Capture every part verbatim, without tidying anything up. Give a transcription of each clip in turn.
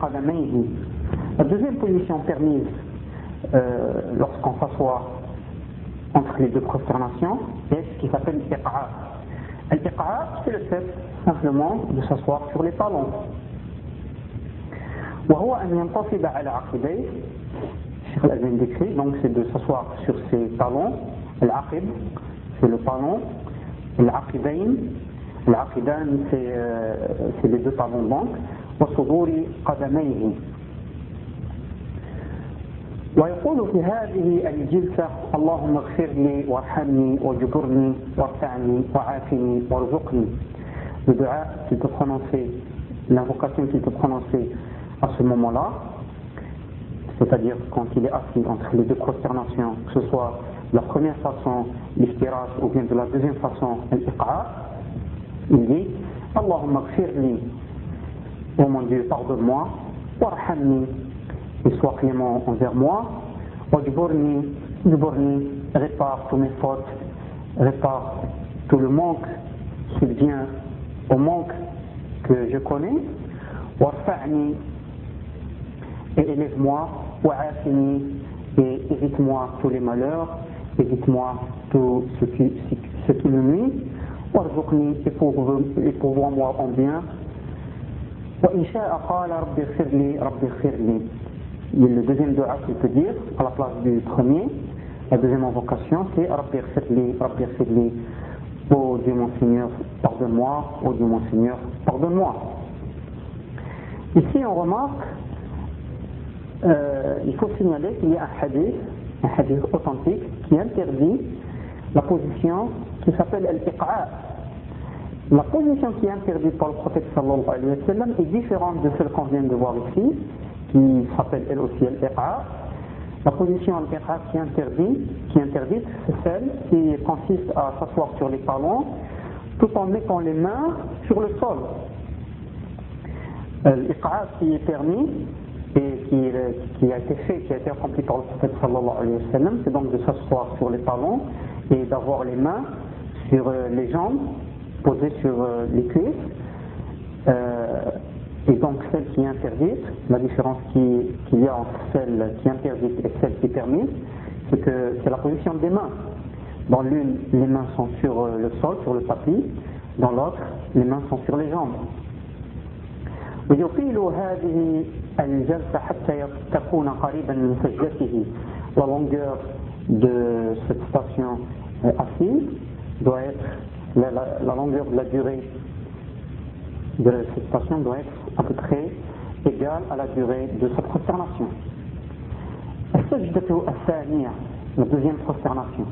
قدميه. La deuxième position permise euh, lorsqu'on s'assoit entre les deux prosternations est ce qui s'appelle l'iqa. L'iqa, c'est le fait simplement de s'asseoir sur les talons. وهو أن ينتصب على عقبيه. Cheikh Al-Azim décrit, donc c'est de s'asseoir sur ses talons. Al-aqib, c'est le talon. Al-aqibayn, al-aqidan, c'est, euh, c'est les deux talons donc. وصدور قدميه. ويقول في هذه الجلسة اللهم اغفر لي وارحمني واجبرني وارفعني وعافني وارزقني. Le dua qu'il peut prononcer, l'invocation qu'il peut prononcer à ce moment-là, c'est-à-dire quand il est assis entre les deux prosternations, que ce soit la première façon, l'iftirash, ou bien de la deuxième façon, l'iqa, il dit Allahumma gfir li, oh mon Dieu, pardonne-moi, warhamni, et sois clément envers moi, wajburni, jburni, répare tous mes fautes, répare tout le manque, subvient au manque que je connais, warfa'ni, et élève-moi, wa'afini, et évite-moi tous les malheurs, évite-moi tout ce qui, ce qui me nuit, warzuqni, et pourvois-moi en bien, wa in sha'a qala rabbi ighfir li, rabbi ighfir li. Le deuxième dua qu'il peut dire, à la place du premier, la deuxième invocation, c'est rabbi ighfir li, rabbi ighfir li. Oh Dieu mon Seigneur, pardonne-moi, oh Dieu mon Seigneur, pardonne-moi. Ici on remarque, euh, il faut signaler qu'il y a un hadith, un hadith authentique, qui interdit la position qui s'appelle al-iqa. La position qui est interdite par le prophète sallallahu alayhi wa sallam est différente de celle qu'on vient de voir ici, qui s'appelle elle aussi al-iqa. La position al-iqa qui est interdite, qui est interdite, c'est celle qui consiste à s'asseoir sur les talons tout en mettant les mains sur le sol. L'iqa qui est permis et qui, qui a été fait, qui a été accompli par le prophète sallallahu alayhi wa sallam, c'est donc de s'asseoir sur les talons et d'avoir les mains sur les jambes, posées sur les cuisses. Euh, et donc celle qui est interdite, la différence qui, qu'il y a entre celle qui est interdite et celle qui est permise, c'est que c'est la position des mains. Dans l'une, les mains sont sur le sol, sur le tapis, dans l'autre, les mains sont sur les jambes. ويطيل هذه الجلسة حتى تكون قريبا من سجدته. La longueur de cette station assise doit être, la, la, la longueur de la durée de cette station doit être à peu près égale à la durée de sa prosternation. السجدة الثانية, la deuxième prosternation.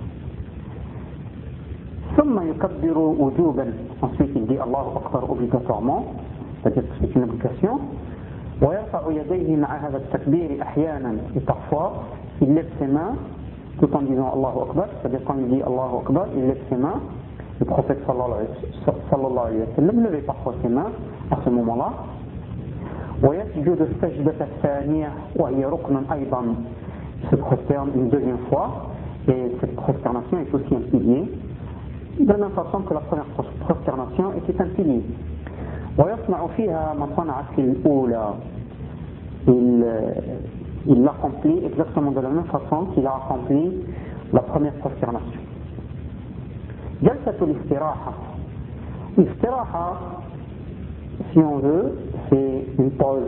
ثم يكبر وجوبا. Ensuite il dit Allahu Akbar obligatoirement, c'est-à-dire que c'est une obligation. ويرفع يديه مع هذا التكبير أحيانا. Et parfois il lève ses mains tout en disant Allahu Akbar, c'est-à-dire quand il dit Allahu Akbar, il lève ses mains. Le prophète sallallahu alayhi wa sallam levait parfois ses mains à ce moment-là. ويسجد السجدة الثانية وهي ركن أيضا. Il se prosterne une deuxième fois et cette prosternation est aussi un pilier, de la même façon que la première prosternation était un pilier. ويصنع فيها ما صنع في الأولى. Il, il l'accomplit exactement de la même façon qu'il a accompli la première prosternation. جلسة الاستراحة. L'istiraha, si on veut, c'est une pause.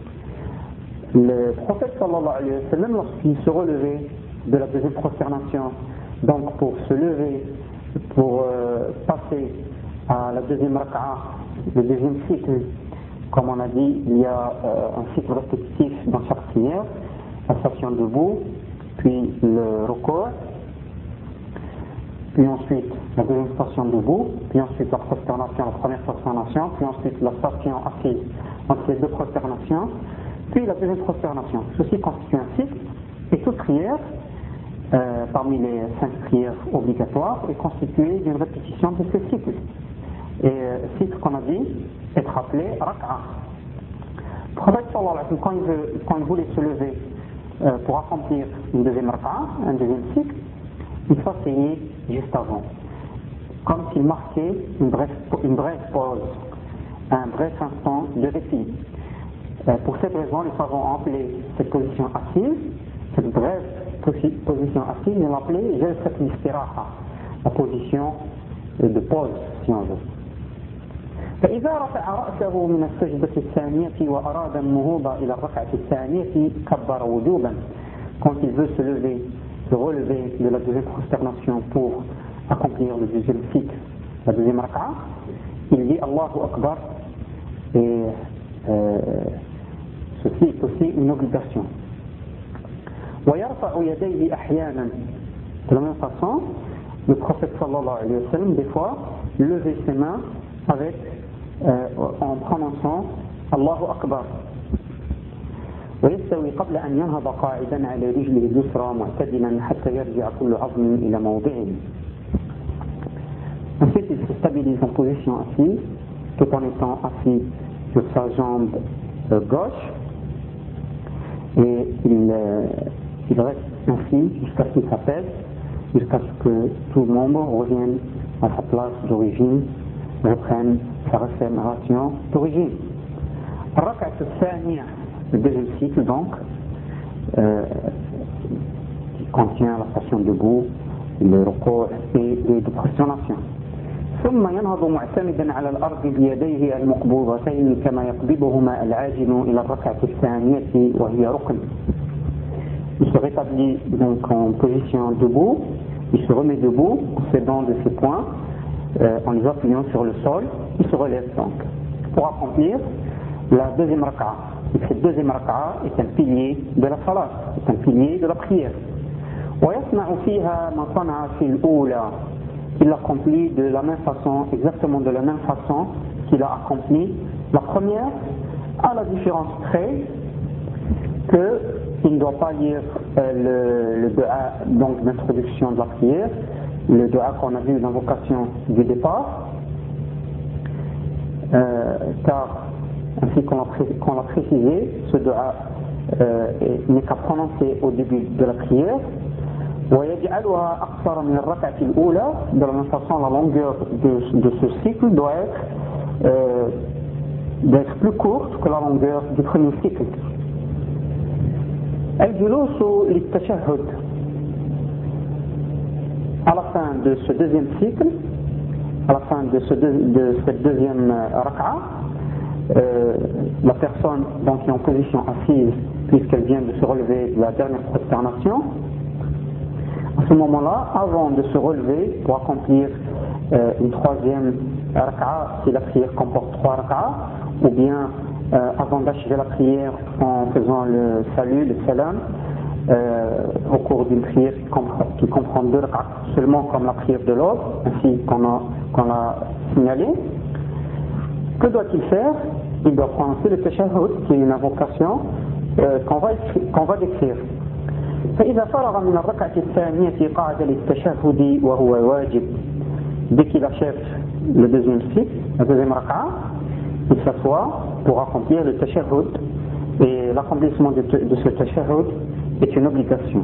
Le prophète sallallahu alayhi wa sallam, lorsqu'il se relevait de la deuxième prosternation, donc pour se lever, pour euh, passer à la deuxième raka'a, le deuxième cycle, comme on a dit, il y a euh, un cycle répétitif dans chaque prière, la station debout, puis le ruku', puis ensuite la deuxième station debout, puis ensuite la prosternation, la première prosternation, puis ensuite la station assise entre les deux prosternations, puis la deuxième prosternation. Ceci constitue un cycle, et toute prière, euh, parmi les cinq prières obligatoires, est constituée d'une répétition de ce cycle. Et euh, cycle qu'on a dit être appelé raka'a. Le prophète sallallahu alayhi wa sallam, quand il, veut, quand il voulait se lever euh, pour accomplir une deuxième raka'a, un deuxième cycle, il s'asseyait juste avant, comme s'il marquait une brève, une brève pause, un bref instant de répit. Euh, pour cette raison, les savants ont appelé cette position assise, cette brève position assise, ils l'ont appelée jalsat al-istiraha, la position de pause, si on veut. فإذا رفع رأسه من السجدة الثانية وأراد النهوض إلى الركعة الثانية كبر وجوبا. Quand il veut se lever, se relever de la deuxième prosternation pour accomplir le deuxième cycle, la deuxième raka'a, il dit Allahu Akbar, et euh, ceci est aussi une obligation. ويرفع يديه أحيانا. De la même façon, le prophète sallallahu alayhi wa sallam, des fois, levait ses mains avec, euh, en prononçant Allahu Akbar. ويستوي قبل أن ينهض قاعدا على رجله اليسرى معتدلا حتى يرجع كل عظم إلى موضعه. Ensuite, il se stabilise en position assise, tout en étant assis sur sa jambe euh, gauche, et il, euh, il reste ainsi jusqu'à ce qu'il s'apaise, jusqu'à ce que tout le membre revienne à sa place d'origine, reprenne sa rémunération d'origine. الركعة الثانية, le deuxième cycle donc, euh, qui contient la station debout, le recours et les deux prosternations. ثم ينهض معتمدا على الأرض بيديه المقبوضتين كما يقبضهما العاجل إلى الركعة الثانية وهي ركن. Il se rétablit donc en position debout, il se remet debout en s'aidant de ses poings, euh, en les appuyant sur le sol, il se relève donc pour accomplir la deuxième raka'a. Et cette deuxième raka'a est un pilier de la salat, est un pilier de la prière. ويصنع فيها ما صنع في الأولى. Il l'accomplit de la même façon, exactement de la même façon qu'il a accompli la première, à la différence près qu'il ne doit pas lire euh, le, le dua donc d'introduction de la prière, le dua qu'on a vu, l'invocation du départ, euh, car ainsi qu'on l'a, qu'on l'a précisé, ce dua euh, n'est qu'à prononcer au début de la prière. ويجعلها أقصر من الركعة الأولى. De la même façon, la longueur de, de ce cycle doit être, euh, doit être plus courte que la longueur du premier cycle. الجلوس للتشهد. À la fin de ce deuxième cycle, à la fin de, ce deux, de cette deuxième raka'a, euh, la personne donc, qui est en position assise, puisqu'elle vient de se relever de la dernière prosternation, à ce moment-là, avant de se relever pour accomplir euh, une troisième raka'a, si la prière comporte trois raka'a, ou bien euh, avant d'achever la prière en faisant le salut, le salam, euh, au cours d'une prière qui comprend, qui comprend deux raka'a seulement comme la prière de l'aube, ainsi qu'on a, qu'on a signalé, que doit-il faire? Il doit prononcer le tashahhud, qui est une invocation euh, qu'on va, qu'on va décrire. فإذا فرغ من الركعة الثانية قعد للتشهد وهو واجب. Dès qu'il achève le deuxième cycle, la deuxième raka'a, il s'assoit pour accomplir le tashahhud, et l'accomplissement de, de ce tashahhud est une obligation.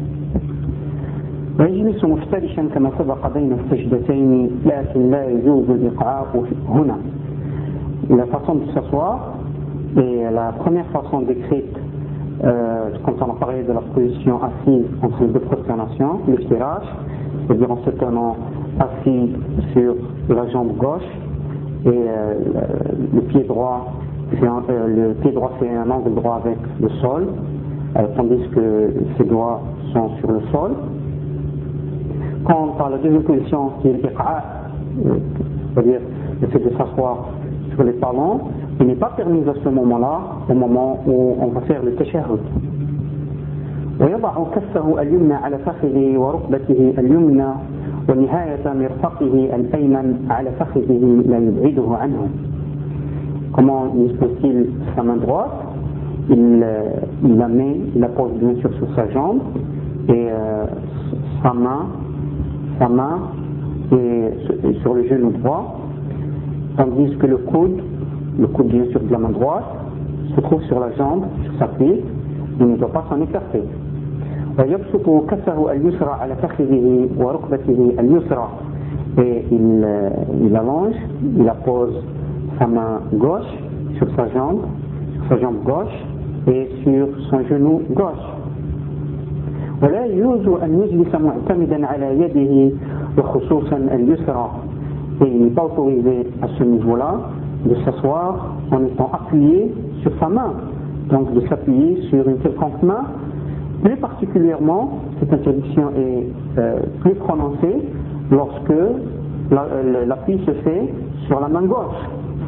ويجلس مفترشا كما سبق بين السجدتين لكن لا يجوز الإقعاء هنا. La façon de s'asseoir est la première façon décrite Euh, quand on a parlé de la position assise entre les deux prosternations, le tirage, c'est-à-dire en se tenant assis sur la jambe gauche et euh, le pied droit, c'est un, euh, le pied droit fait un angle droit avec le sol, euh, tandis que ses doigts sont sur le sol. Quant à la deuxième position qui est l'iqa, euh, c'est-à-dire le fait de s'asseoir sur les talons, il n'est pas permis à ce moment-là, au moment où on va faire le tashahhud. ويضع كفه اليمنى على فخذه وركبته اليمنى ونهاية مرفقه الأيمن على فخذه لا يبعده عنه. Comment dispose-t-il sa main droite? Il, il la met, il la pose bien sûr sur sa jambe et euh, sa main, sa main est sur le genou droit, tandis que le coude Le coude bien sûr de la main droite se trouve sur la jambe, sur sa cuisse, il ne doit pas s'en écarter. ويبسط كفه اليسرى على فخذه وركبته اليسرى. Et il, il allonge, il appose sa main gauche sur sa jambe, sa jambe gauche et sur son genou gauche. ولا يجوز أن يجلس معتمدا على يده وخصوصا اليسرى. Et il n'est pas autorisé à ce niveau-là de s'asseoir en étant appuyé sur sa main, donc de s'appuyer sur une quelconque main. Plus particulièrement, cette interdiction est euh, plus prononcée lorsque l'appui se fait sur la main gauche.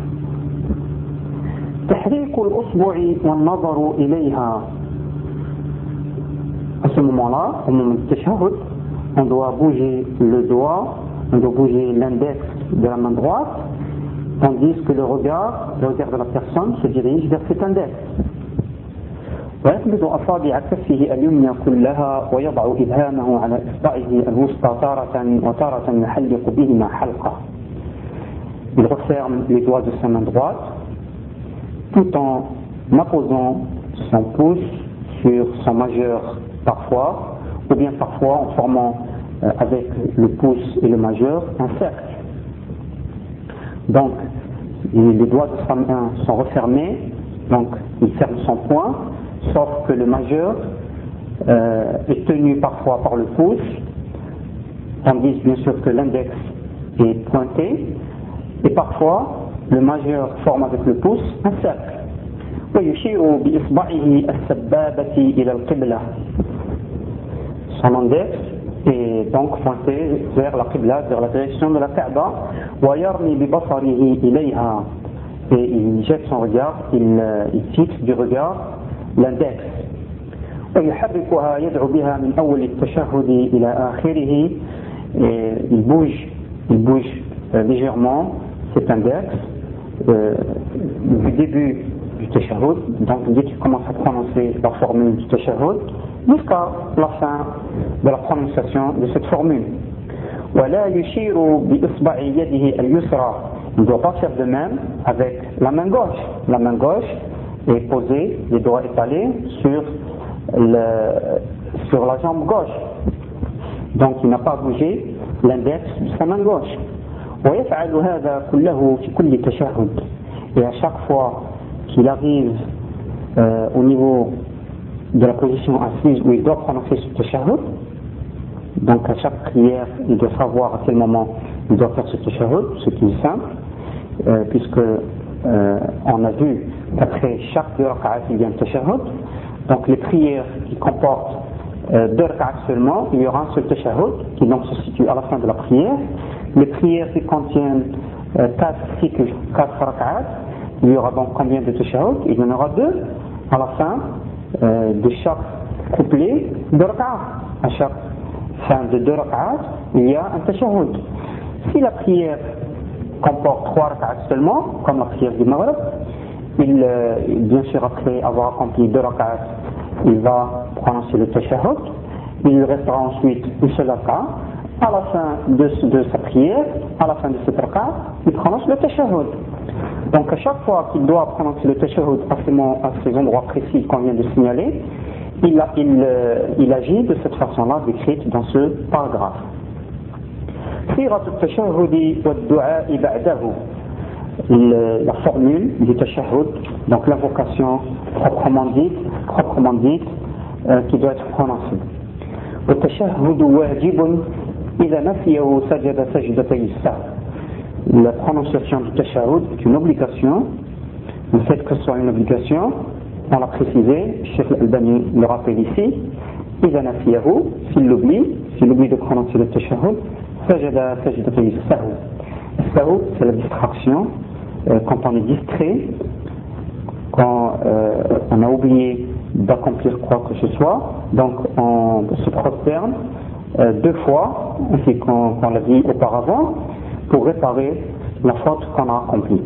تحريك الأصبع والنظر إليها. À ce moment-là, au moment du tashahhud, on doit bouger le doigt, on doit bouger l'index de la main droite, tandis que le regard, le regard de la personne se dirige vers cet index. ويقبض أصابع كفه اليمنى كلها ويضع إبهامه على إصبعه الوسطى تارة وتارة يحلق بهما حلقة. Il referme les doigts de sa main droite tout en apposant son pouce sur son majeur parfois, ou bien parfois en formant euh, avec le pouce et le majeur un cercle. Donc les doigts de sa main sont refermés, donc il ferme son poing, sauf que le majeur euh, est tenu parfois par le pouce, tandis bien sûr que l'index est pointé, et parfois le majeur forme avec le pouce un cercle. ويشير بإصبعه السبابة إلى القبلة. Son index est donc pointé vers la qibla, vers la direction de la Kaaba. ويرمي ببصره إليها. Et il jette son regard, il, il fixe du regard l'index. ويحركها يدعو بها من أول التشهد إلى آخره. Et il bouge, il bouge euh, légèrement cet index euh, du début du tashahhud, donc dès qu'il commence à prononcer la formule du tashahhud jusqu'à la fin de la prononciation de cette formule. ولا يشير بإصبع يده اليسرى. Il ne doit pas faire de même avec la main gauche. La main gauche est posée, les doigts étalés sur, le, sur la jambe gauche. Donc il n'a pas bougé l'index de sa main gauche. ويفعل هذا كله في كل تشهد. Et à chaque fois qu'il arrive euh, au niveau de la position assise où il doit prononcer ce tashahhud, donc à chaque prière il doit savoir à quel moment il doit faire ce tashahhud, ce qui est simple, euh, puisque euh, on a vu qu'après chaque deux rak'at il y a un tashahhud. Donc les prières qui comportent euh, deux rak'at seulement, il y aura un seul tashahhud qui donc se situe à la fin de la prière. Les prières qui contiennent euh, quatre cycles, quatre rak'at, il y aura donc combien de tashahhud? Il y en aura deux à la fin euh, de chaque couplet de rak'at. À chaque fin de deux rak'at, il y a un tashahhud. Si la prière comporte trois rak'at seulement, comme la prière du Maghrib, il, euh, bien sûr après avoir accompli deux rak'at, il va prononcer le tashahhud. Il lui restera ensuite une seule rak'at. À la fin de, de sa prière, à la fin de cette rak'at, il prononce le tashahhud. Donc à chaque fois qu'il doit prononcer le tashahhud à ces, à ces endroits précis qu'on vient de signaler, il, a, il, euh, il agit de cette façon-là décrite dans ce paragraphe. صيغة التشهد والدعاء بعده. La formule du tashahhud, donc l'invocation proprement dite, proprement dite euh, qui doit être prononcée. والتشهد واجب إذا نفيه سجد سجدتي السهو. La prononciation du tashahhud est une obligation. Le fait que ce soit une obligation, on l'a précisé, Cheikh Al-Albani le rappelle ici, إذا نفيه, s'il l'oublie, s'il oublie de prononcer le tashahhud, سجد سجدتي السهو. السهو, c'est la distraction, euh, quand on est distrait, quand euh, on a oublié d'accomplir quoi que ce soit, donc on se prosterne euh, deux fois, ainsi qu'on, qu'on l'a dit auparavant, pour réparer la faute qu'on a accomplie.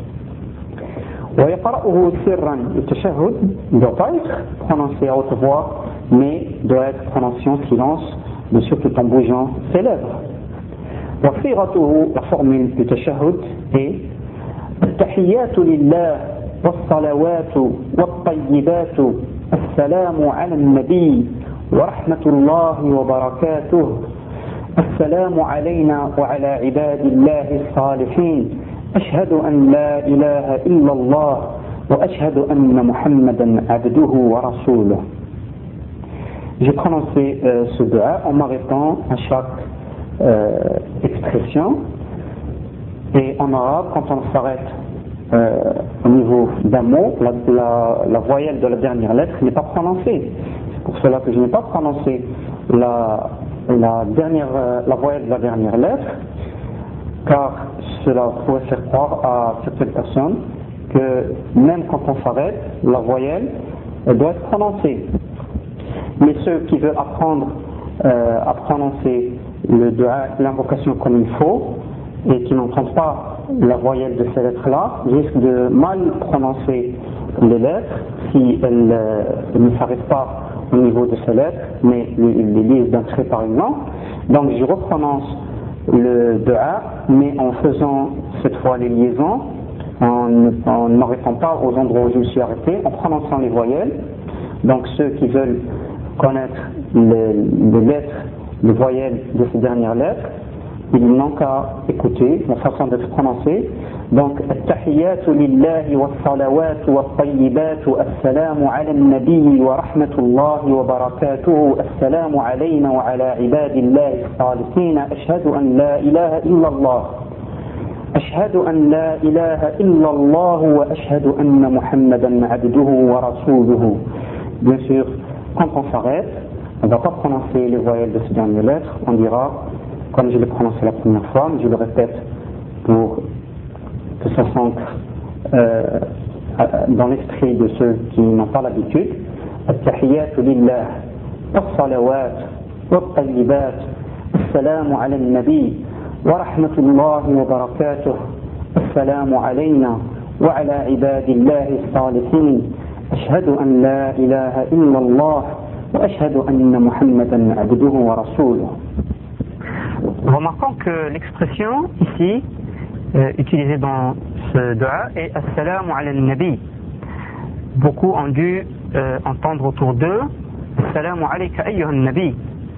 ويقرأه سرا. Le tashahhud ne doit pas être prononcé à haute voix, mais doit être prononcé en silence, bien sûr tout en bougeant ses lèvres. وصيغته, la formule du tashahhud est التحيات لله والصلوات والطيبات السلام على النبي ورحمة الله وبركاته السلام علينا وعلى عباد الله الصالحين أشهد أن لا إله إلا الله وأشهد أن محمدا عبده ورسوله. J'ai prononcé euh, ce dua en m'arrêtant à chaque euh, expression. Et en arabe, quand on s'arrête euh, au niveau d'un mot, la, la, la voyelle de la dernière lettre n'est pas prononcée. C'est pour cela que je n'ai pas prononcé la, la, dernière, la voyelle de la dernière lettre, car cela pourrait faire croire à certaines personnes que même quand on s'arrête, la voyelle elle doit être prononcée. Mais ceux qui veulent apprendre euh, à prononcer le dua, l'invocation comme il faut, et qui n'entendent pas la voyelle de ces lettres-là, risquent de mal prononcer les lettres si elles, euh, elles ne s'arrêtent pas au niveau de ces lettres, mais les, les lisent d'un trait par exemple. Donc je reprononce le dua, mais en faisant cette fois les liaisons, en ne m'arrêtant pas aux endroits où je me suis arrêté, en prononçant les voyelles. Donc ceux qui veulent connaître les, les lettres, les voyelles de ces dernières lettres, ils n'ont qu'à écouter la façon d'être prononcée. Donc, التحيات لله والصلوات والطيبات السلام على النبي ورحمة الله وبركاته السلام علينا وعلى عباد الله الصالحين أشهد أن لا إله إلا الله أشهد أن لا إله إلا الله وأشهد أن محمدا عبده ورسوله. Bien sûr, quand on s'arrête, on ne va pas prononcer les voyelles de ces dernières lettres, on dira comme je l'ai prononcé la première fois, mais je le répète pour que ça s'ancre euh, dans l'esprit de ceux qui n'ont pas l'habitude. التحيات لله الصلوات والطيبات السلام على النبي ورحمة الله وبركاته السلام علينا وعلى عباد الله الصالحين أشهد أن لا إله إلا الله وأشهد أن محمدا عبده ورسوله. Remarquons que l'expression ici euh, utilisée dans ce dua est Assalamu ala nabi. Beaucoup ont dû euh, entendre autour d'eux Assalamu alayka ayyuhan nabi.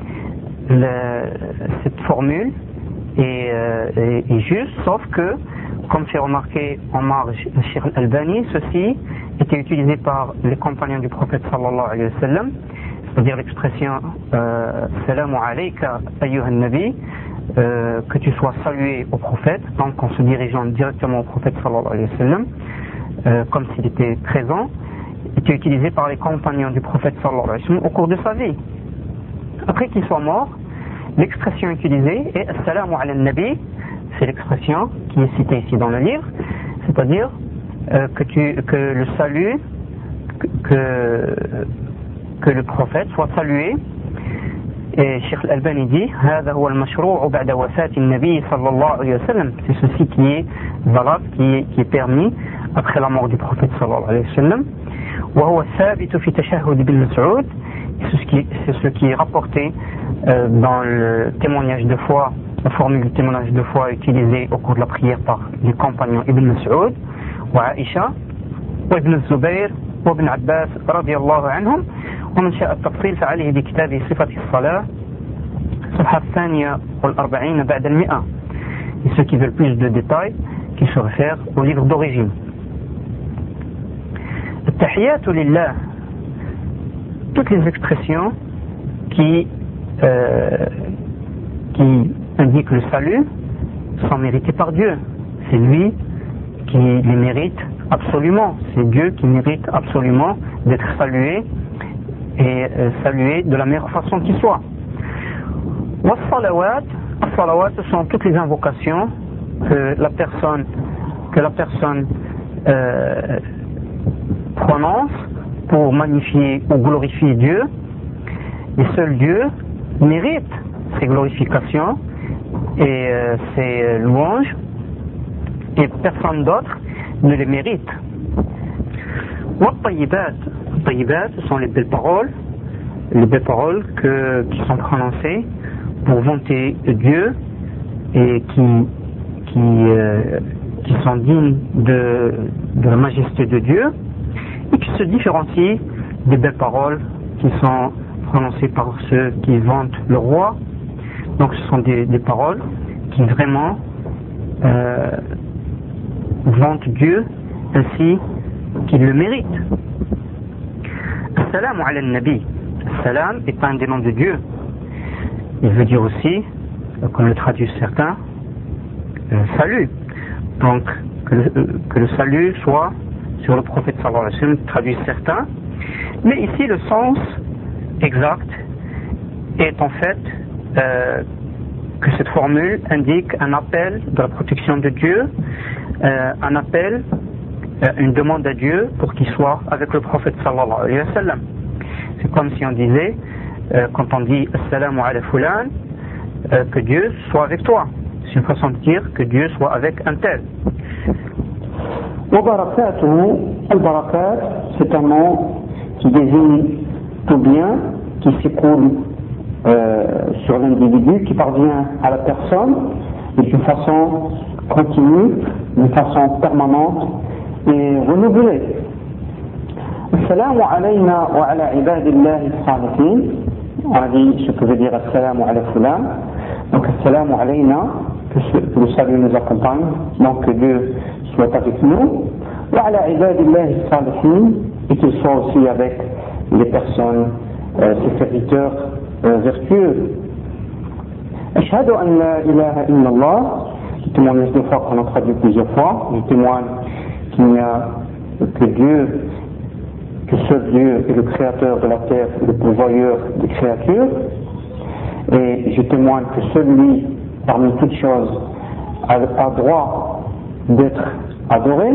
Cette formule est, euh, est, est juste, sauf que, comme fait remarquer en marge le Cheikh Al-Albani, ceci était utilisé par les compagnons du prophète sallallahu alayhi wa sallam, c'est-à-dire l'expression euh, Assalamu alayka ayyuhan nabi. Euh, que tu sois salué au prophète, donc en se dirigeant directement au prophète sallallahu alayhi wa sallam, euh, comme s'il était présent, était utilisé par les compagnons du prophète sallallahu alayhi wa sallam au cours de sa vie. Après qu'il soit mort, l'expression utilisée est Assalamu ala nabi, c'est l'expression qui est citée ici dans le livre, c'est-à-dire euh, que, tu, que le salut, que, que le prophète soit salué. Et Cheikh Al-Albani dit هذا هو المشروع بعد وفاة النبي صلى الله عليه وسلم. C'est ceci qui est valable, qui est, qui est permis après la mort du prophète صلى الله عليه وسلم. وهو الثابت في تشهد ابن مسعود. C'est ce qui, c'est ce qui est rapporté euh, dans le témoignage de foi, la formule du témoignage de foi utilisée au cours de la prière par les compagnons Ibn Mas'ud, وعائشة وابن الزبير وابن عباس رضي الله عنهم. ومن شاء التفصيل فعليه بكتاب صفة الصلاة صفحة الثانية والأربعين بعد المئة. Et ceux qui veulent plus de détails, qui se réfèrent au livre d'origine. التحيات لله, toutes les expressions qui, euh, qui indiquent le salut sont méritées par Dieu. C'est lui qui les mérite absolument. C'est Dieu qui mérite absolument d'être salué et euh, salué de la meilleure façon qui soit. Was-salawat, as-salawat, ce sont toutes les invocations que la personne, que la personne euh, prononce pour magnifier ou glorifier Dieu. Et seul Dieu mérite ces glorifications et euh, ces louanges, et personne d'autre ne les mérite. Wat-tayyibat, tayyibat, ce sont les belles paroles, les belles paroles que, qui sont prononcées pour vanter Dieu et qui, qui, euh, qui sont dignes de, de la majesté de Dieu, et qui se différencient des belles paroles qui sont prononcées par ceux qui vantent le roi. Donc ce sont des, des paroles qui vraiment euh, vantent Dieu ainsi qu'il le mérite. As-salamu ala nabi. Salam est un des noms de Dieu. Il veut dire aussi, comme le traduisent certains, le salut. Donc, que le, que le salut soit sur le prophète sallallahu alayhi wa sallam, traduisent certains. Mais ici, le sens exact est en fait euh, que cette formule indique un appel de la protection de Dieu, euh, un appel, euh, une demande à Dieu pour qu'il soit avec le prophète sallallahu alayhi wa sallam. C'est comme si on disait, euh, quand on dit Assalamu ala fulan, euh, que Dieu soit avec toi. C'est une façon de dire que Dieu soit avec un tel. Wabarakatuhu, al-barakat, c'est un nom qui désigne tout bien qui s'écoule euh, sur l'individu, qui parvient à la personne d'une façon continue, d'une façon permanente et renouvelée. Assalamu alayna wa ala ibadillahi as-salihin. On a dit ce que veut dire Assalamu ala fulan. Donc Assalamu alayna, que le salut nous accompagne, donc que Dieu soit avec nous. Wa ala ibadillahi as-salihin, et qu'il soit aussi avec les personnes, euh, ses serviteurs euh, vertueux. Ashhadu an la ilaha illallah, je témoigne deux fois qu'on a traduit plusieurs fois, je témoigne qu'il n'y a que Dieu, que seul Dieu est le créateur de la terre, le pourvoyeur des créatures, et je témoigne que celui parmi toutes choses a, a droit d'être adoré.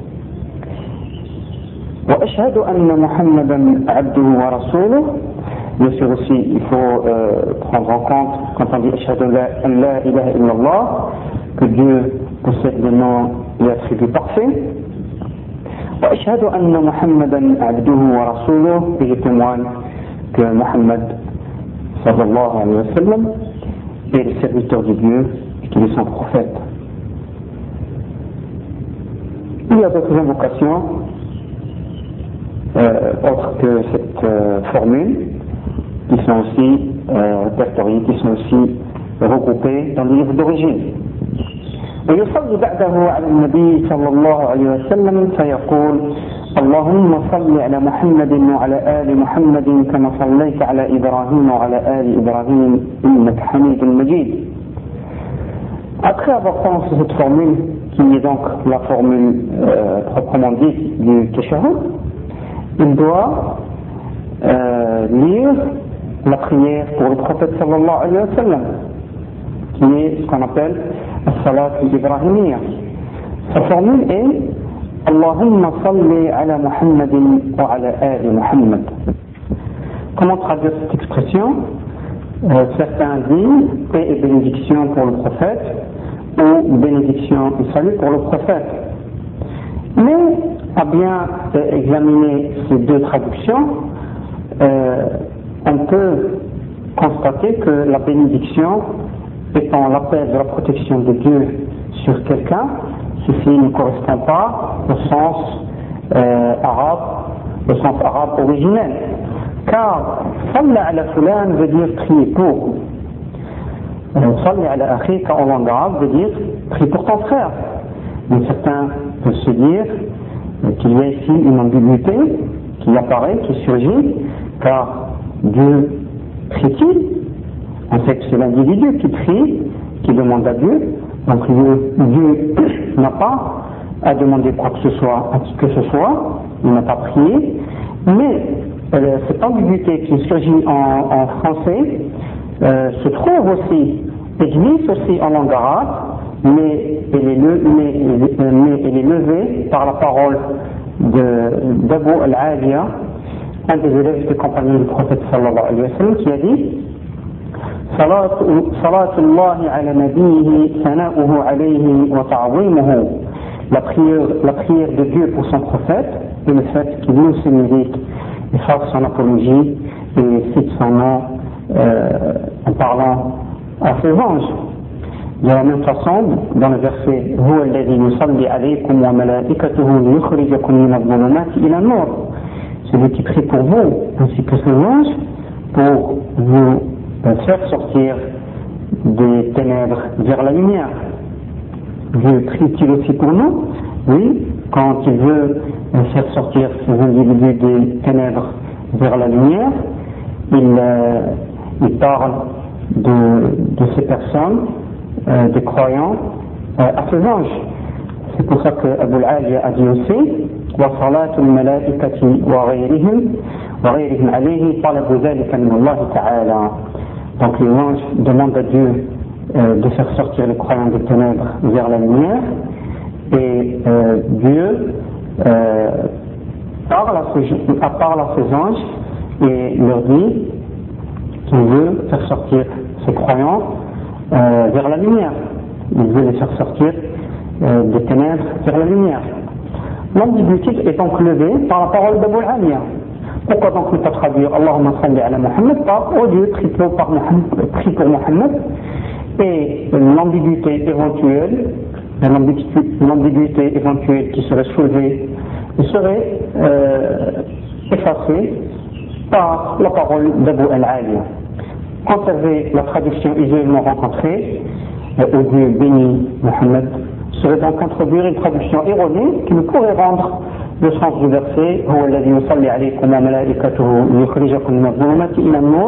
وأشهد أن محمدا عبده ورسوله. Bien sûr aussi, il faut euh, prendre en compte, quand on dit أشهد أن لا إله إلا الله, que Dieu possède le nom et attributs parfaits. وأشهد أن محمدا عبده ورسوله, et je témoigne que Muhammad sallallahu alayhi wa sallam est le serviteur de Dieu et qu'il est son prophète. Il y a d'autres invocations Euh, autres que cette euh, formule, qui sont aussi euh, répertoriées, qui sont aussi regroupées dans les livres d'origine. ويصلي بعده على النبي صلى الله عليه وسلم فيقول اللهم صل على محمد وعلى آل محمد كما صليت على إبراهيم وعلى آل إبراهيم إنك حميد مجيد. Après avoir pensé cette formule, qui est donc la formule euh, proprement dite du tashahhud, il doit euh, lire la prière pour le prophète sallallahu alayhi wa sallam, qui est ce qu'on appelle as-salat al-ibrahimiyya. Sa formule est Allahumma salli ala Muhammadin wa ala ali Muhammad. Comment traduire cette expression? euh, Certains disent paix et bénédiction pour le prophète, ou bénédiction et salut pour le prophète. Mais à bien euh, examiner ces deux traductions, euh, on peut constater que la bénédiction étant l'appel de la protection de Dieu sur quelqu'un, ceci ne correspond pas au sens euh, arabe, au sens arabe originel. Car Salla ala fulan veut dire prier pour. Salla ala akhika en langue arabe veut dire prie pour ton frère. Mais certains peuvent se dire qu'il y a ici une ambiguïté qui apparaît, qui surgit, car Dieu prie-t-il? On sait que c'est l'individu qui prie, qui demande à Dieu, donc Dieu, Dieu n'a pas à demander quoi que ce soit, à qui que ce soit, il n'a pas prié, mais euh, cette ambiguïté qui surgit en, en français euh, se trouve aussi, existe aussi en langue arabe, mais elle est, le, mais, mais elle est levée par la parole d'Abu al-Aliya, un des élèves des compagnons du prophète sallallahu alayhi wa sallam, qui a dit Salatullahi ala nabihi sana'uhu alayhi wa ta'zimuhu. La prière, la prière de Dieu pour son prophète et le fait qu'il nous se mérite et fasse son apologie et cite son nom euh, en parlant à ses anges. De la même façon, dans le verset Huwa alladhi yusalli alaykum wa malaikatuhu liyukhrijakum min adh-dhulumati ila an-nur. Celui qui prie pour vous ainsi que ses anges pour vous faire sortir des ténèbres vers la lumière. Dieu prie-t-il aussi pour nous? Oui, quand il veut faire sortir ces individus des ténèbres vers la lumière, il, euh, il parle de, de ces personnes, euh, des croyants, euh, à ses anges. C'est pour ça que Abu al-Ali a dit aussi وصلاة الملائكة وغيرهم وغيرهم عليه طلب ذلك من الله تعالى. Donc les anges demandent à Dieu euh, de faire sortir les croyants des ténèbres vers la lumière, et euh, Dieu euh, parle, à ses, parle à ses anges et leur dit qu'il veut faire sortir ces croyants euh, vers la lumière. Il veut les faire sortir euh, des ténèbres vers la lumière. L'ambiguïté est donc levée par la parole d'Abu al-Aliya. Pourquoi donc ne pas traduire Allahumma salli ala Muhammad par au lieu triplé par Muhammad, pris pour Muhammad, et l'ambiguïté éventuelle, l'ambiguïté éventuelle qui serait soulevée serait euh, effacée par la parole d'Abu al-Aliya. Conserver la traduction usuellement rencontrée euh, au Dieu béni Muhammad serait donc introduire une traduction erronée qui ne pourrait rendre le sens du verset هو الذي يصلي عليكم وملائكته ليخرجكم من الظلمات إلى النور.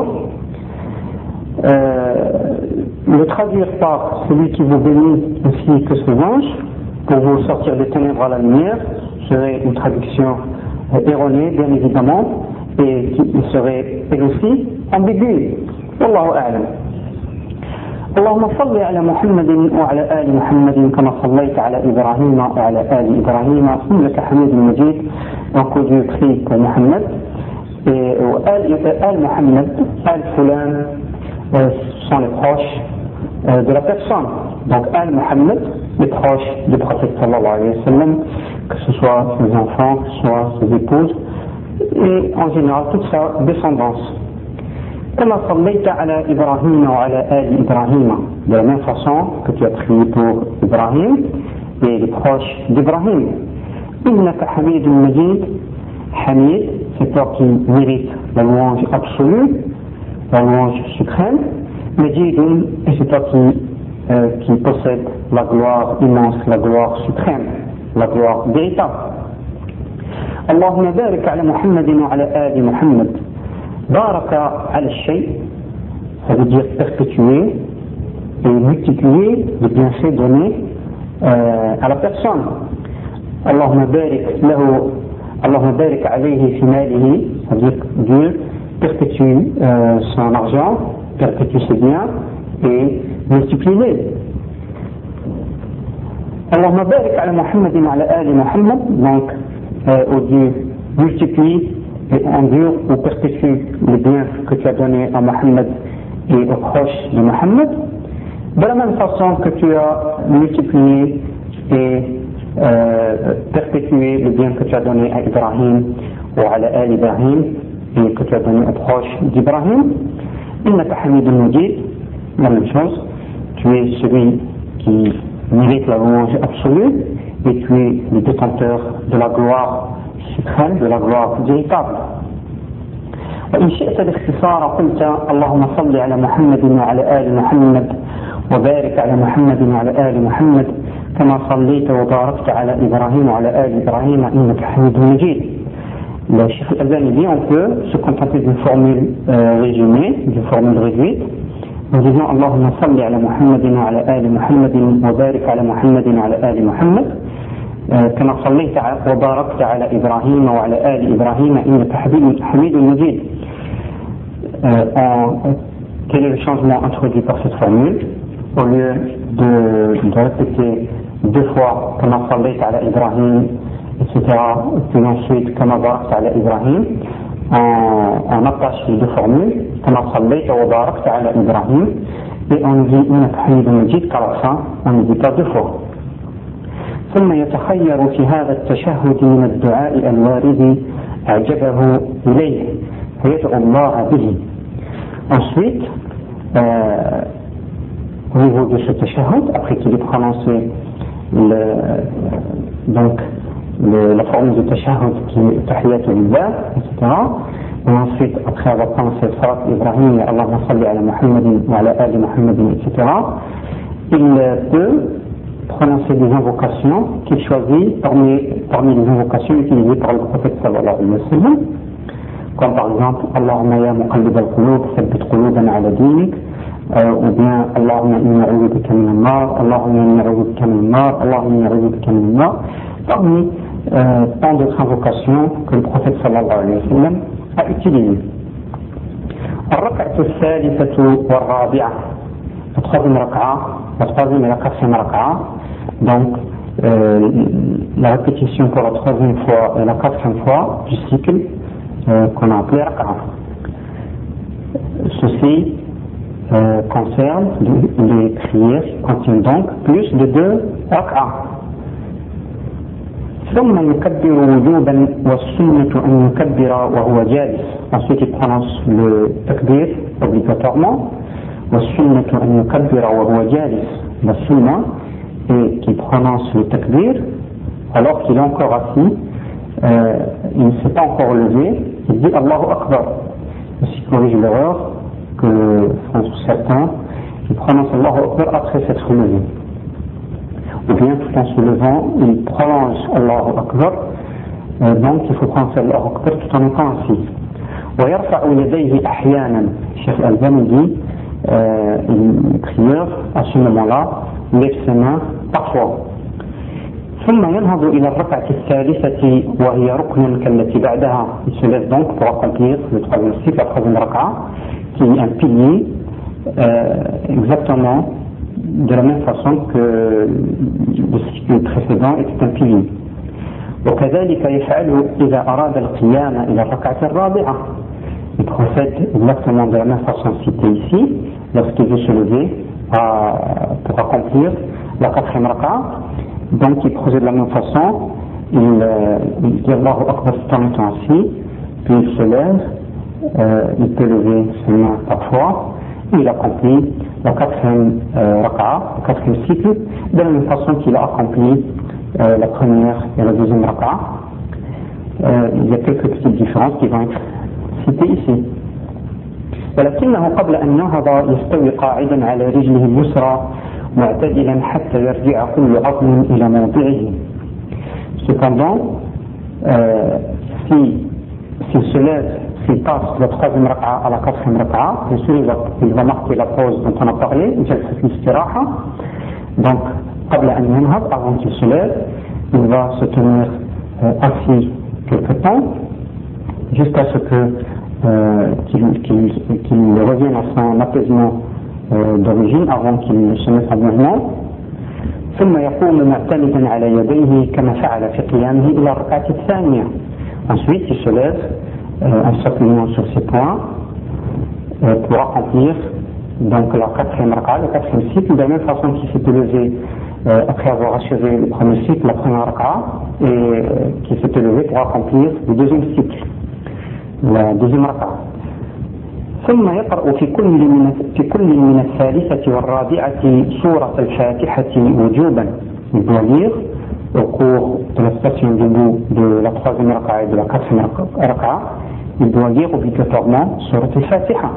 Le traduire par celui qui vous bénit ainsi que ses anges pour vous sortir des ténèbres à la lumière serait une traduction erronée bien évidemment, et qui serait elle aussi ambiguë. Wallahu a'lam. اللهم صل على محمد وعلى آل محمد كما صليت على إبراهيم وعلى آل إبراهيم إنك حميد مجيد. Donc Dieu prie pour Mohammed et آل Mohammed, آل Fulan euh, sont les proches euh, de la personne. Donc آل Mohammed, les proches du prophète sallallahu alayhi wa sallam, que ce soit ses enfants, que ce soit ses épouses et en général toute sa descendance. كما صليت على إبراهيم وعلى آل إبراهيم, de la même façon que tu as prié pour Ibrahim et les proches d'Ibrahim. إنك حميد مجيد. Hamid, c'est toi qui mérite la louange absolue, la louange suprême. Majid, et c'est toi qui, euh, qui possède la gloire immense, la gloire suprême, la gloire véritable. اللهم بارك على محمد وعلى آل محمد. Baraka al-shay, ça veut dire perpétuer et multiplier les bienfaits donnés euh, à la personne. Allahumma barik lahu, Allahumma barik alayhi fi malihi, ça veut dire que Dieu perpétue euh, son argent, perpétue ses biens et multiplie-les. Allahumma barik ala Muhammad wa ala ali Muhammad, donc euh, au Dieu multiplie et endure ou perpétue les biens que tu as donnés à Mohammed et aux proches de Mohammed, de la même façon que tu as multiplié et euh, perpétué les biens que tu as donnés à Ibrahim ou à al Ibrahim et que tu as donné aux proches d'Ibrahim. Innaka Hamidun Majid, la même chose, tu es celui qui mérite la louange absolue et tu es le détenteur de la gloire suprême, de la gloire véritable. وإن شئت الاختصار قلت اللهم صل على محمد وعلى آل محمد وبارك على محمد وعلى آل محمد كما صليت وباركت على إبراهيم وعلى آل إبراهيم إنك حميد مجيد. Le Cheikh Al-Albani dit on peut se contenter d'une formule euh, résumée, d'une formule réduite, en disant اللهم صل على محمد وعلى آل محمد وبارك على محمد وعلى آل محمد كما صليت وباركت على إبراهيم وعلى آل إبراهيم إنك حميد مجيد. Quel est le changement introduit par cette formule? Au lieu de, de répéter deux fois كما صليت على إبراهيم, et cetera, puis ensuite كما باركت على إبراهيم, on, on attache les deux formules كما صليت وباركت على إبراهيم et on dit إنك حميد مجيد qu'à la fin on ne dit pas deux fois. ثم يتخير في هذا التشهد من الدعاء الوارد أعجبه إليه فيدعو الله به. Ensuite, euh, au niveau de ce tashahhud, après qu'il ait prononcé le, donc le, la formule de tashahhud qui est tahiyatu lillah, et cetera, et ensuite, après avoir prononcé Salat Ibrahim et Allahumma salli ala Muhammadin wa ala ali Muhammadin, et cetera, il peut prononcer des invocations qu'il choisit parmi, parmi les invocations utilisées par le prophète sallallahu alayhi wa sallam, comme par exemple Allahumma ya muqallib al-qulub thabbit qulubana ala dinik, ou bien Allahumma inni a'udhu bika min an-nar, Allahumma inni a'udhu bika min an-nar, Allahumma inni a'udhu bika min an-nar, parmi euh, tant d'autres invocations que le prophète sallallahu alayhi wa sallam a utilisées. الركعة الثالثة والرابعة, la troisième raka'a, la troisième et la quatrième raka'a, donc euh, la répétition pour la troisième fois et la quatrième fois du cycle euh, qu'on a appelé raka'a. Ceci euh, concerne les prières qui contiennent donc plus de deux raka'a. ثم يكبر وجوبا والسنة أن يكبر وهو جالس. Ensuite il prononce le takbir obligatoirement. والسنة أن يكبر وهو جالس. La sunna est qu'il prononce le takbir alors qu'il est encore assis, euh, il ne s'est pas encore levé, il dit Allahu Akbar. Ceci corrige l'erreur que font certains, ils prononcent Allahu Akbar après s'être levé. Ou bien tout en se levant, il prolonge Allahu Akbar, euh, donc il faut prononcer Allahu Akbar tout en étant assis. ويرفع يديه أحيانا. Cheikh Al-Albani dit euh, une prière à ce moment-là lève ses mains parfois. ثم ينهض إلى الركعة الثالثة وهي ركن كالتي بعدها. Il se lève donc pour accomplir le troisième cycle, la troisième raka'a, qui est un pilier euh, exactement de la même façon que le cycle précédent était un pilier. وكذلك يفعل إذا أراد القيام إلى الركعة الرابعة. Il procède exactement de la même façon citée ici, lorsqu'il veut se lever à, pour accomplir la quatrième raka'a. Donc il procède de la même façon, il, euh, il dit Allahu Akbar tout en étant assis, puis il se lève, euh, il peut lever ses mains parfois, et il accomplit la quatrième euh, raka'a, le quatrième cycle, de la même façon qu'il a accompli euh, la première et la deuxième raka'a. Euh, il y a quelques petites différences qui vont être citées ici. ولكنه قبل أن ينهض يستوي قاعدا على رجله اليسرى معتدلا حتى يرجع كل عظم إلى موضعه. Cependant, euh, si s'il se lève, s'il passe de la troisième raka'a à la quatrième raka'a, bien sûr il va, il va marquer la pause dont on a parlé, jalsat al-istiraha. Donc, قبل أن ينهض, avant qu'il se lève, il va se tenir euh, assis quelque temps, jusqu'à ce que euh, qu'il, qu'il, qu'il revienne à son apaisement euh, d'origine avant qu'il se mette en mouvement. ثم يقوم معتمدا على يديه كما فعل في قيامه إلى الركعة الثانية. Ensuite, il se lève euh, en s'appuyant sur ses poings euh, pour accomplir donc la quatrième raka'a, le quatrième cycle, de la même façon qu'il s'est levé euh, après avoir achevé le premier cycle, la première raka'a, et euh, qu'il s'est levé pour accomplir le deuxième cycle, la deuxième raka'a. ثم يقرأ في كل من في كل من الثالثة والرابعة سورة الفاتحة وجوبا. Il doit lire au cours de la station debout de la troisième raka'a et de la quatrième raka'a, il doit lire obligatoirement سورة الفاتحة.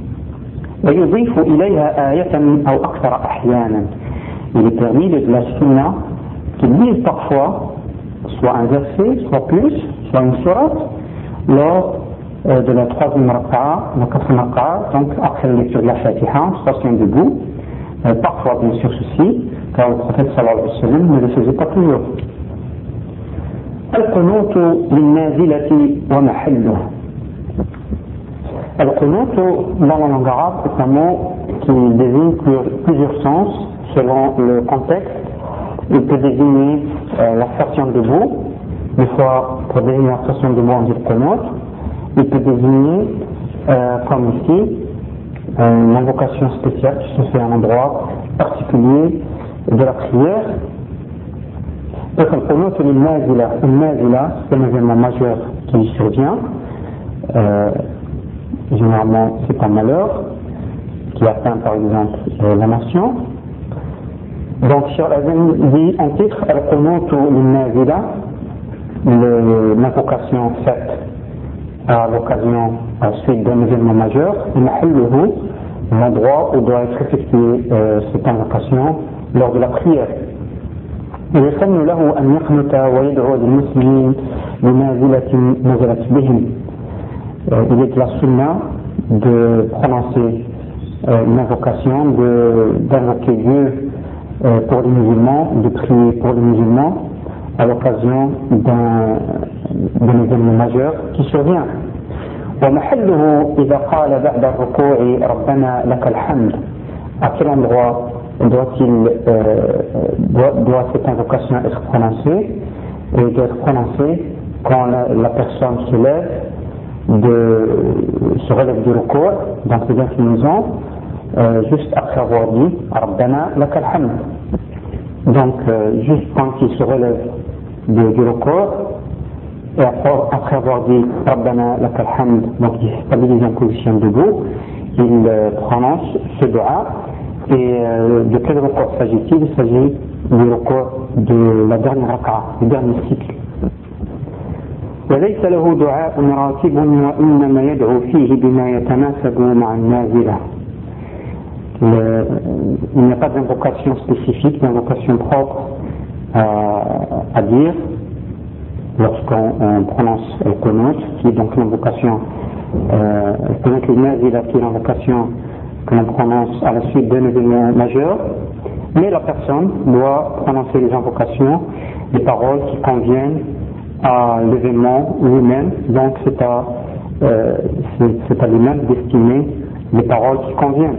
ويضيف إليها آية أو أكثر أحيانا. Il est permis de la sunna qu'il lise parfois soit un verset, soit plus, soit une sourate lors euh, de la troisième raka'a, la quatrième raka'a, donc après la lecture de la Fatiha, station debout. Euh, parfois bien sûr ceci, car le prophète sallallahu alayhi wa sallam ne le faisait pas toujours. القنوت للنازلة ومحله. القنوت dans la langue arabe est un mot qui désigne plusieurs sens selon le contexte. Il peut désigner euh, la station debout, des fois pour désigner la station debout on dit qunut. Il peut désigner, euh, comme ici, une invocation spéciale qui se fait à un endroit particulier de la prière. Donc le qunut est al-nazila. Al-nazila, c'est un événement majeur qui survient. Euh, généralement, c'est un malheur qui atteint par exemple euh, la nation. Donc, Cheikh Al-Albani dit en titre Al-Qunut lin-Nazila, l'invocation faite à l'occasion à suite d'un événement majeur, mahalluhu, l'endroit où doit être effectuée euh, cette invocation lors de la prière. يسن له أن يقنت ويدعو للمسلمين بنازلة نزلت بهم. Il est de la sunna de prononcer une invocation, d'invoquer Dieu pour les musulmans, de prier pour les musulmans à l'occasion d'un événement majeur qui survient. ومحله إذا قال بعد الركوع ربنا لك الحمد. À quel endroit doit-il, euh, doit, doit cette invocation être prononcée? Et elle doit être prononcée quand la, la personne se lève, de, se relève du recours, donc les inclinaisons, euh, juste après avoir dit Rabbana lakal hamd. Donc, euh, juste quand il se relève de, du recours, et après, après avoir dit Rabbana lakal hamd, donc il stabilise en position debout, il euh, prononce ce dua. Et euh, de quel recours s'agit-il? Il s'agit du recours de la dernière raka'a, du dernier cycle. وليس له دعاء راتب وإنما يدعو فيه بما يتناسب مع النازلة. Il n'y a pas d'invocation spécifique, d'invocation propre à, à dire lorsqu'on prononce le qunut, qui est donc l'invocation, euh, le qunut nazila, qui est l'invocation que l'on prononce à la suite d'un événement majeur, mais la personne doit prononcer les invocations, les paroles qui conviennent à l'événement lui-même, donc c'est à, euh, c'est à lui-même d'estimer les paroles qui conviennent.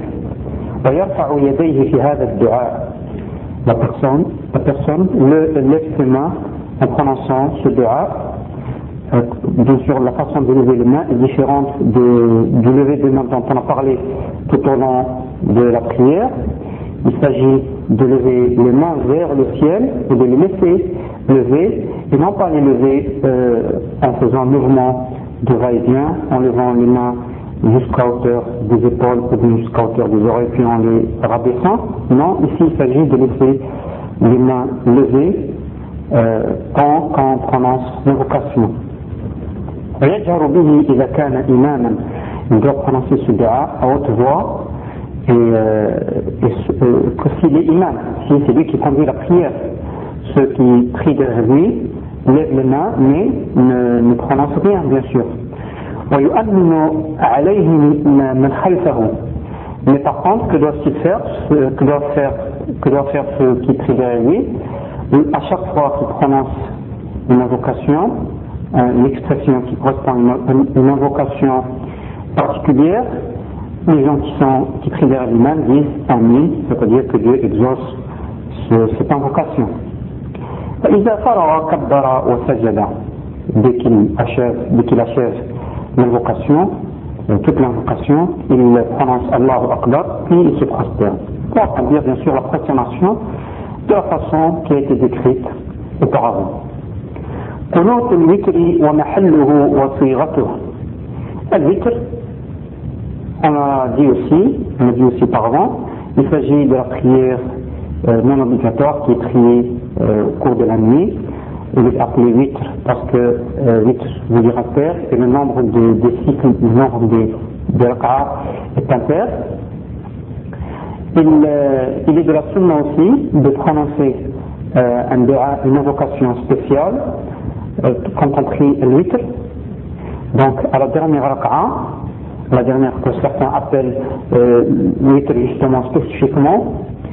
La personne, la personne le, lève ses mains en prononçant ce dua. Euh, bien sûr, la façon de lever les mains est différente de, du lever des mains dont on a parlé tout au long de la prière. Il s'agit de lever les mains vers le ciel et de les laisser lever, et non pas les lever euh, en faisant un mouvement de va-et-vient, en levant les mains jusqu'à hauteur des épaules ou jusqu'à hauteur des oreilles, puis en les rabaissant. Non, ici il s'agit de laisser les mains levées euh, quand, quand on prononce l'invocation. ويجهر به إذا كان إماما. Il doit prononcer ce dua à haute voix, et, euh, et euh, que s'il est imam, si c'est lui qui conduit la prière, ceux qui prient derrière lui lèvent les mains mais ne, ne prononcent rien, bien sûr. ويؤمن عليه من خلفه. Mais par contre, que doit-il faire, que doivent faire, que doivent faire ceux qui prient derrière lui? À chaque fois qu'il prononce une invocation, une expression qui correspond à une, une invocation particulière, les gens qui, sont, qui prient derrière l'imam disent Amin, c'est-à-dire que Dieu exauce ce, cette invocation. Dès qu'il achève, dès qu'il achève l'invocation, toute l'invocation, il prononce Allahu Akbar, puis il se prosterne. Pour accomplir bien sûr la prosternation de la façon qui a été décrite auparavant. قنوت الوتر ومحله وصيغته. الوتر, on a dit aussi, on a dit aussi auparavant, il s'agit de la prière euh, non obligatoire qui est priée euh, au cours de la nuit. Il est appelé witr parce que euh, witr veut dire impair, et le nombre de, des cycles, le nombre de, de raka'a est impair. Il, euh, il est de la sunna aussi de prononcer euh, un dua, une invocation spéciale euh, quand on prie le witr. Donc à la dernière raka'a, la dernière que certains appellent euh, witr justement spécifiquement,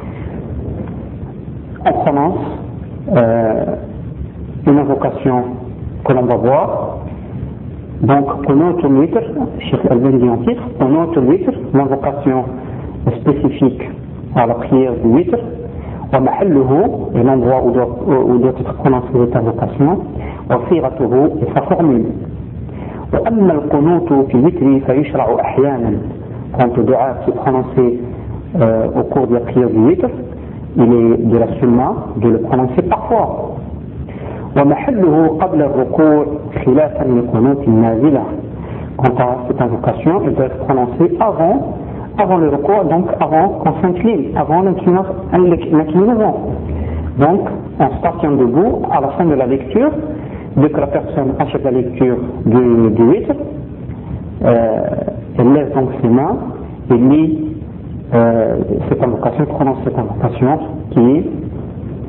on prononce euh, une invocation que l'on va voir. Donc, qunut al-witr, Cheikh Al-Albani dit en titre, qunut al-witr, l'invocation spécifique à la prière du witr, wa mahalluhu, et l'endroit où doit, où doit être prononcée cette invocation, wa siratuhu, et sa formule. Wa amma al-qunut fi witri fa yushra'u ahyanan. Quant au dua qui est prononcé euh, au cours de la prière du witr, il est de la sunna de le prononcer parfois. ومحله قبل الركوع خلافا لقنوت النازلة. Quant à cette invocation, elle doit être prononcée avant, avant le recours, donc avant qu'on s'incline, avant l'inclinaison. Donc, en se partant debout, à la fin de la lecture, dès que la personne achève la lecture du, du witr, euh, elle lève donc ses mains et lit euh, cette invocation, prononce cette invocation qui est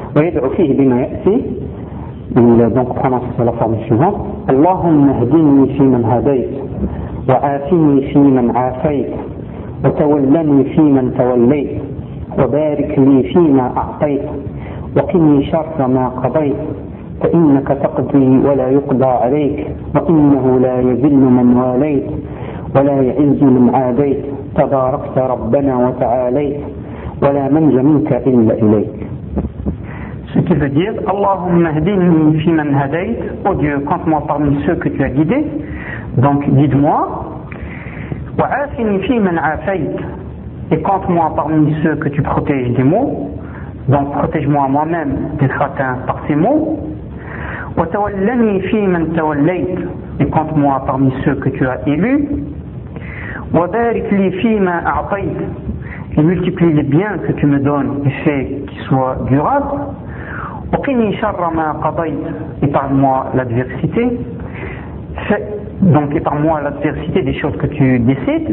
ويدعو فيه بما يأتي. Il donc prononce la forme suivante: اللهم اهدني فيمن هديت وعافني فيمن عافيت وتولني فيمن توليت وبارك لي فيما أعطيت وقني شر ما قضيت فإنك تقضي ولا يقضى عليك وإنه لا يذل من واليت ولا يعز من عاديت تباركت ربنا وتعاليت ولا منج منك إلا إليك. Ce qui veut dire Allahumma hdini fi man hadayt, oh Dieu, compte-moi parmi ceux que tu as guidés, donc guide-moi. Wa afini fi man afayt, et compte-moi parmi ceux que tu protèges des maux, donc protège-moi moi-même d'être atteint par ces maux. Wa tawallani fi man tawallayt, et compte-moi parmi ceux que tu as élus. Wa barik li fi ma a'tayt, et multiplie les biens que tu me donnes et fais qu'ils soient durables. Et par moi l'adversité, donc et par moi l'adversité des choses que tu décides.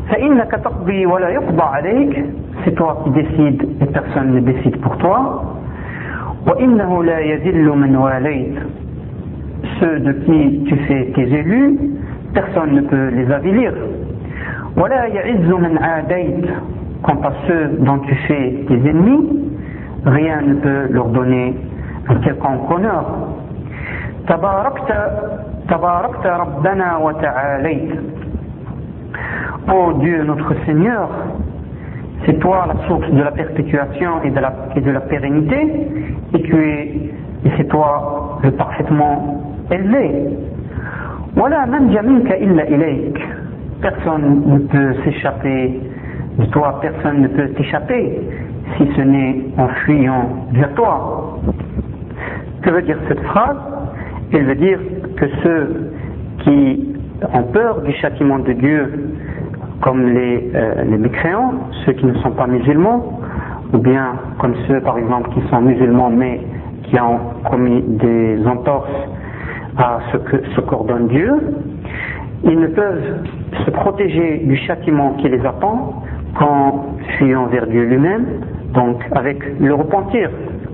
C'est toi qui décides et personne ne décide pour toi. Ceux de qui tu fais tes élus, personne ne peut les avilir. Quant à ceux dont tu fais tes ennemis, rien ne peut leur donner un quelconque honneur. Tabarakta, tabarakta rabbana wa ta'alayt. Ô Dieu notre Seigneur, c'est toi la source de la perpétuation et de la, et de la pérennité, et tu es, et c'est toi le parfaitement élevé. Wala manja minka illa ilayk. Personne ne peut s'échapper de toi, personne ne peut t'échapper si ce n'est en fuyant vers toi. Que veut dire cette phrase? Elle veut dire que ceux qui ont peur du châtiment de Dieu, comme les, euh, les mécréants, ceux qui ne sont pas musulmans, ou bien comme ceux par exemple qui sont musulmans mais qui ont commis des entorses à ce que ce qu'ordonne Dieu, ils ne peuvent se protéger du châtiment qui les attend qu'en fuyant vers Dieu lui-même, donc avec le repentir.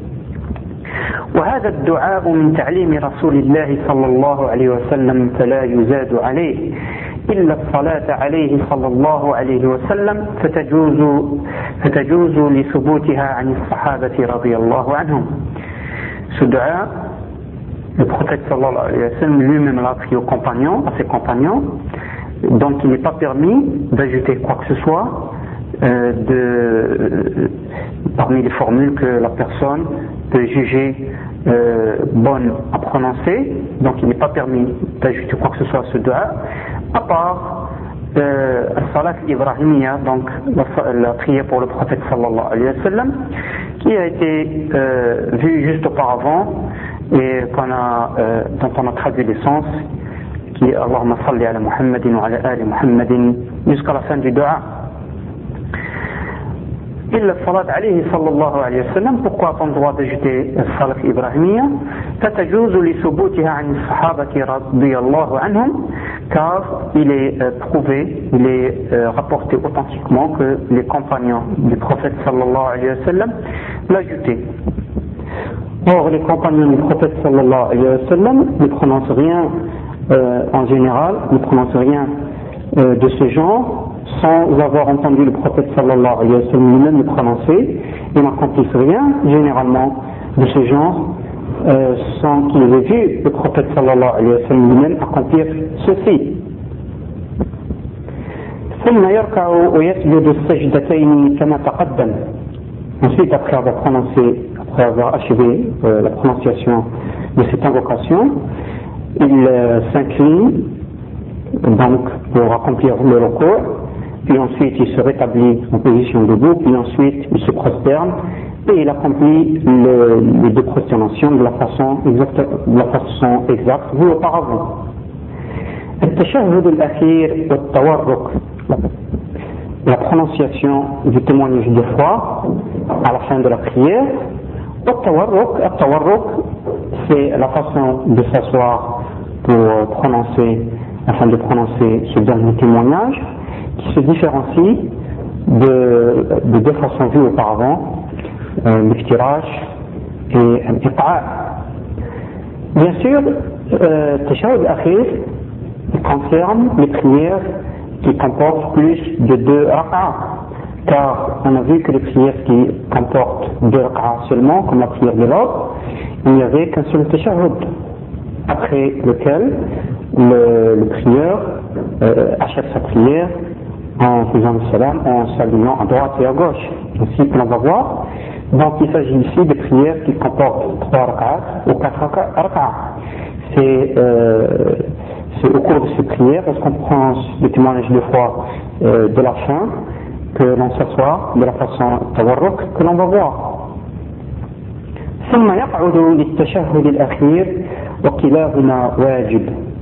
وهذا الدعاء من تعليم رسول الله صلى الله عليه وسلم فلا يزاد عليه إلا الصلاة عليه صلى الله عليه وسلم فتجوز فتجوز لثبوتها عن الصحابة رضي الله عنهم. Ce dua, le prophète sallallahu alayhi wa sallam lui-même l'a appris aux compagnons, à ses compagnons, donc il n'est pas permis d'ajouter quoi que ce soit euh, de, parmi les formules que la personne peut juger euh, bonne à prononcer, donc il n'est pas permis d'ajouter quoi que ce soit à ce dua, à part euh, Salat Ibrahimiyya, donc la, la prière pour le prophète sallallahu alayhi wa sallam, qui a été euh, vue juste auparavant et qu'on a, euh, dont on a traduit les sens, qui est Allahumma salli ala Muhammadin wa ala ali Muhammadin, jusqu'à la fin du dua. إلا الصلاة عليه صلى الله عليه وسلم. Pourquoi a-t-on le droit d'ajouter الصلاة الإبراهيمية؟ فتجوز لثبوتها عن الصحابة رضي الله عنهم, car il est euh, prouvé, il est euh, rapporté authentiquement que les compagnons du prophète sallallahu alayhi wa sallam l'ajoutaient. Or les compagnons du prophète sallallahu alayhi wa sallam ne prononcent rien euh, en général, ne prononcent rien euh, de ce genre sans avoir entendu le prophète sallallahu alayhi wa sallam lui-même le prononcer, et n'accomplissent rien généralement de ce genre euh, sans qu'ils aient vu le prophète sallallahu alayhi wa sallam lui-même accomplir ceci. ثم يركع ويسجد السجدتين كما تقدم. Ensuite, après avoir prononcé, après avoir achevé euh, la prononciation de cette invocation, il euh, s'incline donc pour accomplir le recours, puis ensuite il se rétablit en position debout, puis ensuite il se prosterne et il accomplit le, les deux prosternations de la façon exacte, de la façon exacte vue auparavant. التشهد الأخير والتورك, la prononciation du témoignage de foi à la fin de la prière. التورك, التورك c'est la façon de s'asseoir pour prononcer, afin de prononcer ce dernier témoignage, qui se différencie de, de deux façons vues auparavant, euh, l'iftiraj et un iqa'. Bien sûr, euh, Tashahhud al-Akhir concerne les prières qui comportent plus de deux rak'ah, car on a vu que les prières qui comportent deux rak'ah seulement, comme la prière de l'ordre, il n'y avait qu'un seul Tashahhud, après lequel le, le prieur euh, achève sa prière en faisant le salam, en saluant à droite et à gauche. Ainsi que l'on va voir. Donc il s'agit ici de prières qui comportent trois rak'ahs ou quatre rak'ahs. C'est, euh, c'est au cours de ces prières, lorsqu'on prend le témoignage de foi euh, de la fin, que l'on s'assoit de la façon tawarruk que l'on va voir. ثم يقعد للتشهد الأخير وكلاهما واجب.